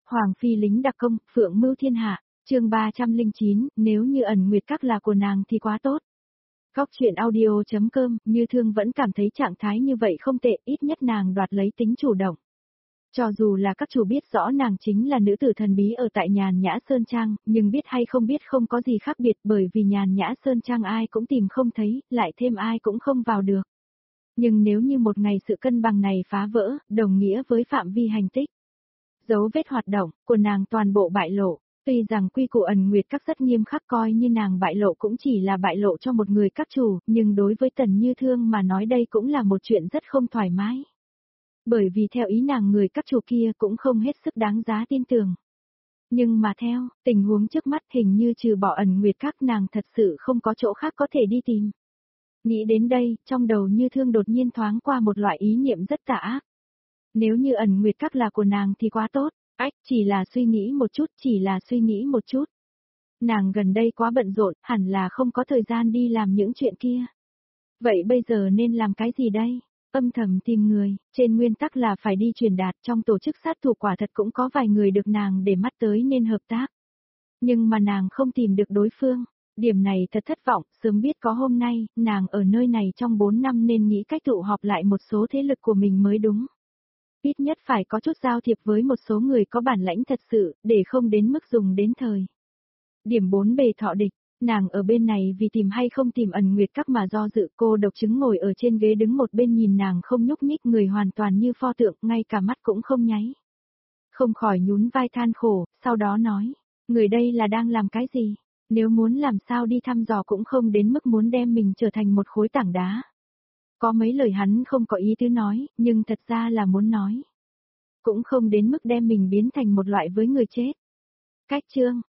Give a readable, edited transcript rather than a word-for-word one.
Hoàng phi lính đặc công, phượng mưu thiên hạ, chương 309, nếu như ẩn nguyệt các là của nàng thì quá tốt. Góc chuyện audio.com, Như Thương vẫn cảm thấy trạng thái như vậy không tệ, ít nhất nàng đoạt lấy tính chủ động. Cho dù là các chủ biết rõ nàng chính là nữ tử thần bí ở tại Nhàn Nhã Sơn Trang, nhưng biết hay không biết không có gì khác biệt, bởi vì Nhàn Nhã Sơn Trang ai cũng tìm không thấy, lại thêm ai cũng không vào được. Nhưng nếu như một ngày sự cân bằng này phá vỡ, đồng nghĩa với phạm vi hành tích, dấu vết hoạt động của nàng toàn bộ bại lộ. Tuy rằng quy củ ẩn nguyệt các rất nghiêm khắc, coi như nàng bại lộ cũng chỉ là bại lộ cho một người các chủ, nhưng đối với Tần Như Thương mà nói đây cũng là một chuyện rất không thoải mái. Bởi vì theo ý nàng người các chủ kia cũng không hết sức đáng giá tin tưởng. Nhưng mà theo tình huống trước mắt hình như trừ bỏ ẩn nguyệt các nàng thật sự không có chỗ khác có thể đi tìm. Nghĩ đến đây, trong đầu Như Thương đột nhiên thoáng qua một loại ý niệm rất tà ác. Nếu như ẩn nguyệt các là của nàng thì quá tốt. Chỉ là suy nghĩ một chút, chỉ là suy nghĩ một chút. Nàng gần đây quá bận rộn, hẳn là không có thời gian đi làm những chuyện kia. Vậy bây giờ nên làm cái gì đây? Âm thầm tìm người, trên nguyên tắc là phải đi truyền đạt, trong tổ chức sát thủ quả thật cũng có vài người được nàng để mắt tới nên hợp tác. Nhưng mà nàng không tìm được đối phương. Điểm này thật thất vọng, sớm biết có hôm nay, nàng ở nơi này trong 4 năm nên nghĩ cách tụ họp lại một số thế lực của mình mới đúng. Ít nhất phải có chút giao thiệp với một số người có bản lãnh thật sự, để không đến mức dùng đến thời. Điểm 4 bề thọ địch, nàng ở bên này vì tìm hay không tìm ẩn nguyệt các mà do dự, cô độc chứng ngồi ở trên ghế đứng một bên nhìn nàng không nhúc nhích, người hoàn toàn như pho tượng, ngay cả mắt cũng không nháy. Không khỏi nhún vai than khổ, sau đó nói, người đây là đang làm cái gì? Nếu muốn làm sao đi thăm dò cũng không đến mức muốn đem mình trở thành một khối tảng đá. Có mấy lời hắn không có ý tứ nói, nhưng thật ra là muốn nói. Cũng không đến mức đem mình biến thành một loại với người chết. Cách chương,